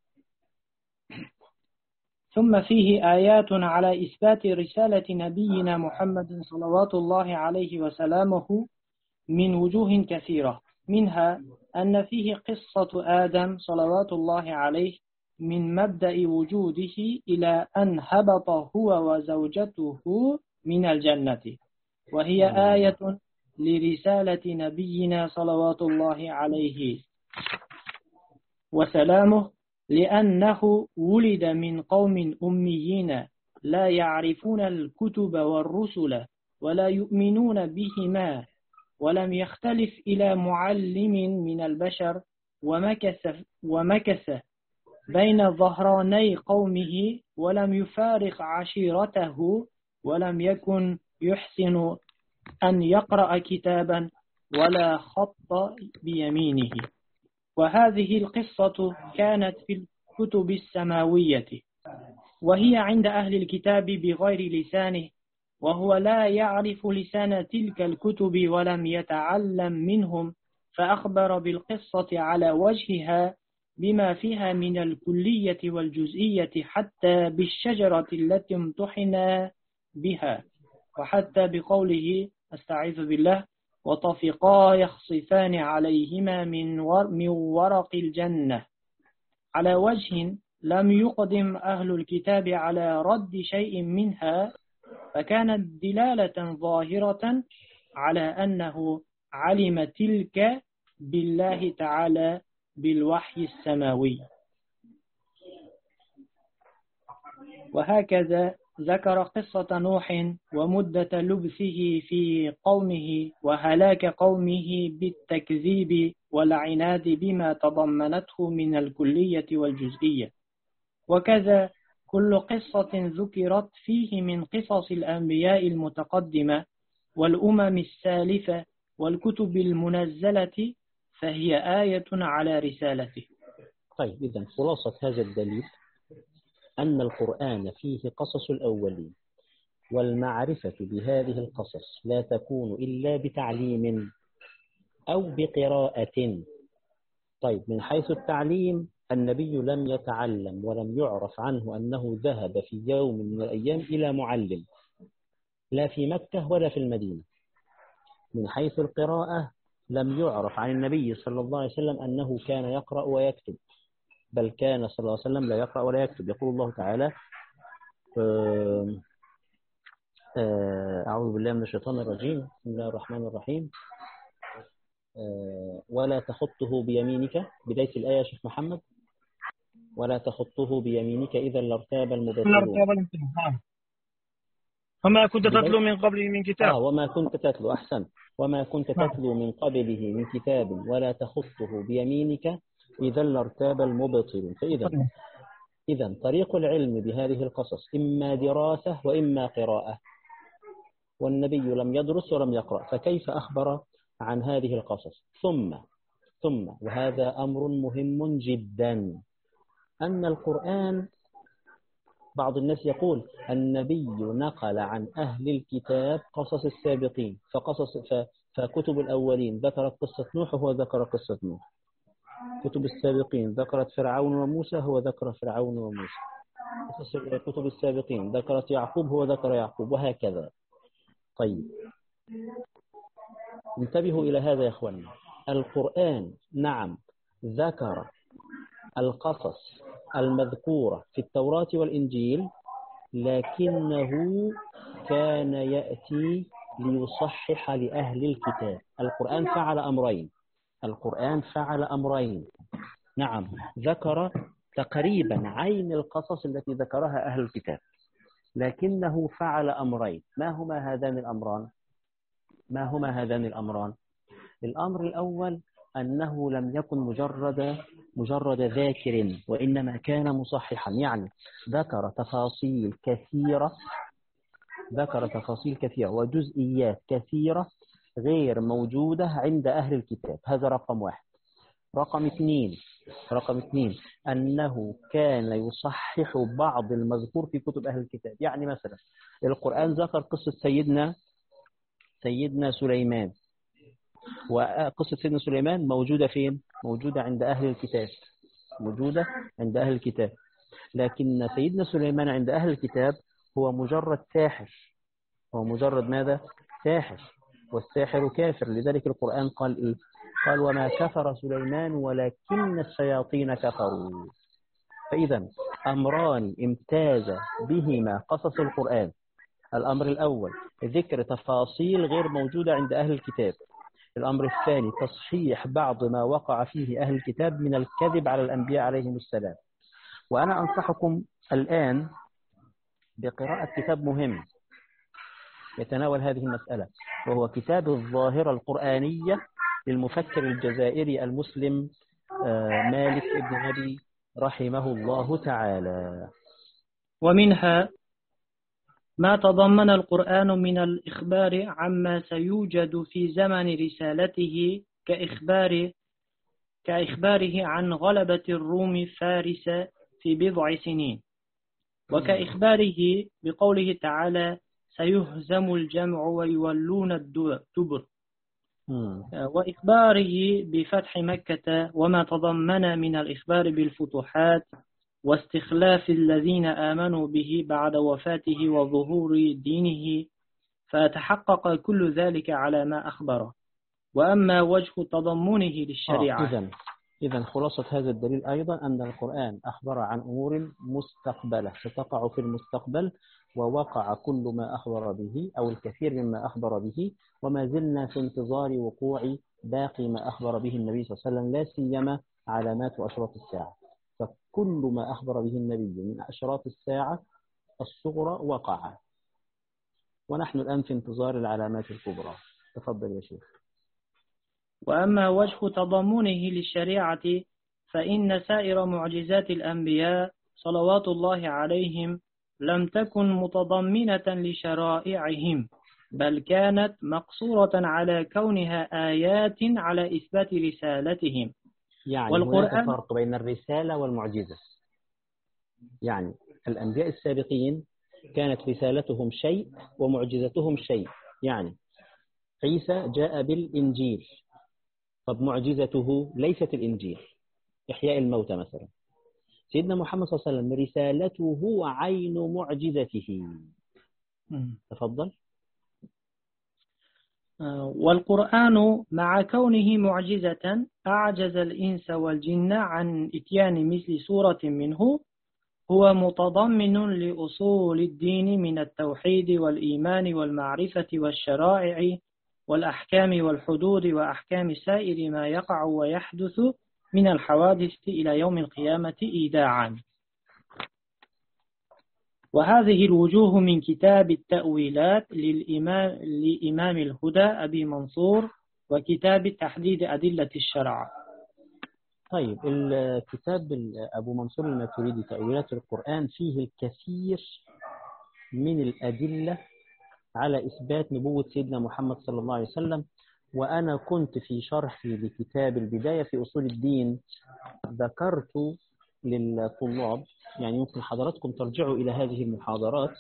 ثم فيه آيات على إثبات رسالة نبينا محمد صلوات الله عليه وسلامه من وجوه كثيرة، منها أن فيه قصة آدم صلوات الله عليه من مبدأ وجوده إلى أن هبط هو وزوجته من الجنة، وهي آية لرسالة نبينا صلوات الله عليه وسلامه، لأنه ولد من قوم أميين لا يعرفون الكتب والرسل ولا يؤمنون بهما، ولم يختلف إلى معلم من البشر، ومكث بين ظهراني قومه ولم يفارق عشيرته، ولم يكن يحسن أن يقرأ كتابا ولا خط بيمينه. وهذه القصة كانت في الكتب السماوية، وهي عند أهل الكتاب بغير لسانه، وهو لا يعرف لسان تلك الكتب ولم يتعلم منهم، فأخبر بالقصة على وجهها بما فيها من الكلية والجزئية، حتى بالشجرة التي امتحنا بها، وحتى بقوله استعيذ بالله وطفقا يخصفان عليهما من ورق الجنة، على وجه لم يقدم أهل الكتاب على رد شيء منها، فكانت دلالة ظاهرة على أنه علم تلك بالله تعالى بالوحي السماوي. وهكذا ذكر قصة نوح ومدة لبثه في قومه وهلاك قومه بالتكذيب والعناد بما تضمنته من الكلية والجزئية. وكذا كل قصة ذكرت فيه من قصص الأنبياء المتقدمة والأمم السالفة والكتب المنزلة فهي آية على رسالته. طيب، إذن خلاصة هذا الدليل أن القرآن فيه قصص الأولين، والمعرفة بهذه القصص لا تكون إلا بتعليم أو بقراءة. طيب، من حيث التعليم النبي لم يتعلم ولم يعرف عنه أنه ذهب في يوم من الأيام إلى معلم، لا في مكة ولا في المدينة. من حيث القراءة لم يعرف عن النبي صلى الله عليه وسلم أنه كان يقرأ ويكتب، بل كان صلى الله عليه وسلم لا يقرأ ولا يكتب. يقول الله تعالى أعوذ بالله من الشيطان الرجيم، بسم الله الرحمن الرحيم، ولا تخطه بيمينك، بداية الآية يا شيخ محمد، ولا تخطه بيمينك إذا لارتاب المبطلون. وما كنت تتلو من قبله من كتاب. وما كنت تتلو، أحسن، وما كنت تتلو من قبله من كتاب ولا تخطه بيمينك إذا لارتاب المبطلون. فإذا طريق العلم بهذه القصص إما دراسة وإما قراءة، والنبي لم يدرس ولم يقرأ، فكيف أخبر عن هذه القصص؟ ثم وهذا أمر مهم جدا، أن القرآن بعض الناس يقول النبي نقل عن أهل الكتاب قصص السابقين، فكتب الأولين ذكرت قصة نوح وهو ذكر قصة نوح. كتب السابقين ذكرت فرعون وموسى، هو ذكر فرعون وموسى. كتب السابقين ذكرت يعقوب، هو ذكر يعقوب، وهكذا. طيب انتبهوا إلى هذا يا أخوانا. القرآن نعم ذكر القصص المذكورة في التوراة والإنجيل، لكنه كان يأتي ليصحح لأهل الكتاب. القرآن فعل أمرين. القرآن فعل أمرين. نعم ذكر تقريبا عين القصص التي ذكرها أهل الكتاب، لكنه فعل أمرين. ما هما هذان الأمران؟ ما هما هذان الأمران؟ الأمر الأول أنه لم يكن مجرد ذاكر، وإنما كان مصححا، يعني ذكر تفاصيل كثيرة وجزئيات كثيرة غير موجودة عند أهل الكتاب. هذا رقم واحد. رقم اثنين أنه كان يصحح بعض المذكور في كتب أهل الكتاب. يعني مثلا القرآن ذكر قصة سيدنا سليمان، وقصة سيدنا سليمان موجودة فين؟ موجودة عند أهل الكتاب. لكن سيدنا سليمان عند أهل الكتاب هو مجرد ساحر. هو مجرد ماذا؟ ساحر، والساحر كافر. لذلك القرآن قال إيه؟ قال وما كفر سليمان ولكن الشياطين كفروا. فإذا أمران امتاز بهما قصص القرآن. الأمر الأول ذكر تفاصيل غير موجودة عند أهل الكتاب. الأمر الثاني تصحيح بعض ما وقع فيه أهل الكتاب من الكذب على الأنبياء عليهم السلام. وأنا أنصحكم الآن بقراءة كتاب مهم يتناول هذه المسألة، وهو كتاب الظاهرة القرآنية للمفكر الجزائري المسلم مالك ابن نبي رحمه الله تعالى. ومنها ما تضمن القرآن من الإخبار عما سيوجد في زمن رسالته كإخباره عن غلبة الروم فارس في بضع سنين، وكإخباره بقوله تعالى سيهزم الجمع ويولون الدبر، وإخباره بفتح مكة، وما تضمن من الإخبار بالفتوحات واستخلاف الذين آمنوا به بعد وفاته وظهور دينه، فتحقق كل ذلك على ما أخبره. وأما وجه تضمنه للشريعة إذن خلاصة هذا الدليل أيضا أن القرآن أخبر عن أمور مستقبلة ستقع في المستقبل، ووقع كل ما أخبر به أو الكثير مما أخبر به، وما زلنا في انتظار وقوع باقي ما أخبر به النبي صلى الله عليه وسلم، لا سيما علامات وأشراط الساعة. فكل ما أخبر به النبي من أشراط الساعة الصغرى وقع، ونحن الآن في انتظار العلامات الكبرى. تفضل يا شيخ. وأما وجه تضمنه للشريعة فإن سائر معجزات الأنبياء صلوات الله عليهم لم تكن متضمنة لشرائعهم، بل كانت مقصورة على كونها آيات على إثبات رسالتهم. يعني هناك فرق بين الرسالة والمعجزة. يعني الأنبياء السابقين كانت رسالتهم شيء ومعجزتهم شيء. يعني عيسى جاء بالإنجيل، طب معجزته ليست الإنجيل، إحياء الموتى مثلا. سيدنا محمد صلى الله عليه وسلم رسالته عين معجزته. تفضل. والقرآن مع كونه معجزة أعجز الإنس والجن عن إتيان مثل سورة منه، هو متضمن لأصول الدين من التوحيد والإيمان والمعرفة والشرائع والأحكام والحدود وأحكام سائر ما يقع ويحدث من الحوادث إلى يوم القيامة إيداعا. وهذه الوجوه من كتاب التأويلات لإمام الهدى أبي منصور، وكتاب تحديد أدلة الشرع. طيب الكتاب أبو منصور الماتريدي تأويلات القرآن فيه الكثير من الأدلة على إثبات نبوة سيدنا محمد صلى الله عليه وسلم. وأنا كنت في شرحي لكتاب البداية في أصول الدين ذكرت للطلاب، يعني يمكن حضراتكم ترجعوا إلى هذه المحاضرات،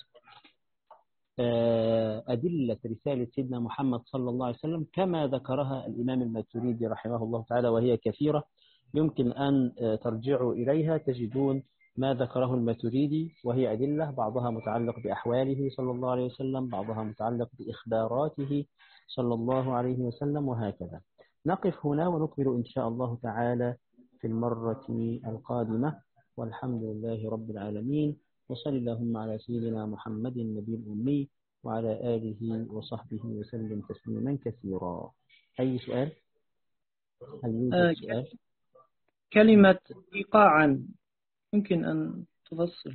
أدلة رسالة سيدنا محمد صلى الله عليه وسلم كما ذكرها الإمام الماتريدي رحمه الله تعالى، وهي كثيرة. يمكن أن ترجعوا إليها تجدون ما ذكره الماتريدي، وهي أدلة بعضها متعلق بأحواله صلى الله عليه وسلم، بعضها متعلق بإخباراته صلى الله عليه وسلم، وهكذا. نقف هنا ونكمل إن شاء الله تعالى في المرة القادمة، والحمد لله رب العالمين، وصل اللهم على سيدنا محمد النبي الأمي وعلى آله وصحبه وسلم تسليما كثيرا. أي سؤال؟ هل يوجد سؤال؟ كلمة إيقاعا يمكن أن تفصل.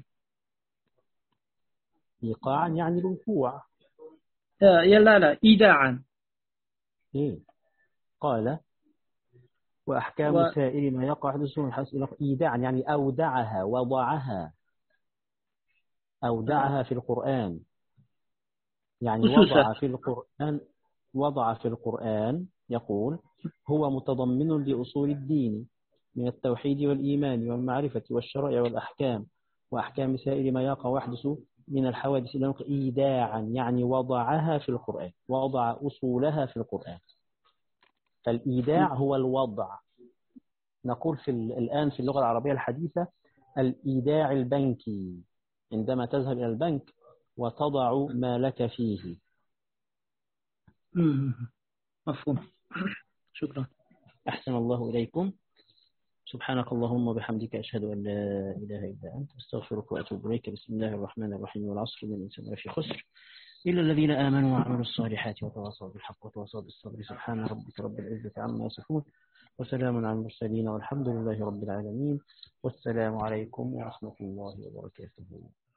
إيقاعا يعني الوقوع. لا إيداعا. إيه؟ قال وأحكام سائر ما يقع حدثه من حيث إيداعا يعني أودعها، أودعها في القرآن، يعني وضع في القرآن يقول هو متضمن لأصول الدين من التوحيد والإيمان والمعرفة والشرع والأحكام، وأحكام سائر ما يقع ويحدث من الحوادث إيداعا يعني وضعها في القرآن، وضع أصولها في القرآن. فالإيداع هو الوضع. نقول الآن في اللغة العربية الحديثة الإيداع البنكي، عندما تذهب إلى البنك وتضع ما لك فيه. مفهوم. شكرا. أحسن الله إليكم. سبحانك اللهم وبحمدك أشهد أن لا إله إلا أنت أستغفرك وأتوب إليك. بسم الله الرحمن الرحيم. والعصر إن الإنسان لفي خسر إلا الذين آمنوا وعملوا الصالحات وتواصوا بالحق وتواصوا بالصبر. سبحان ربك رب العزة عما يصفون وسلام على المرسلين والحمد لله رب العالمين. والسلام عليكم ورحمة الله وبركاته.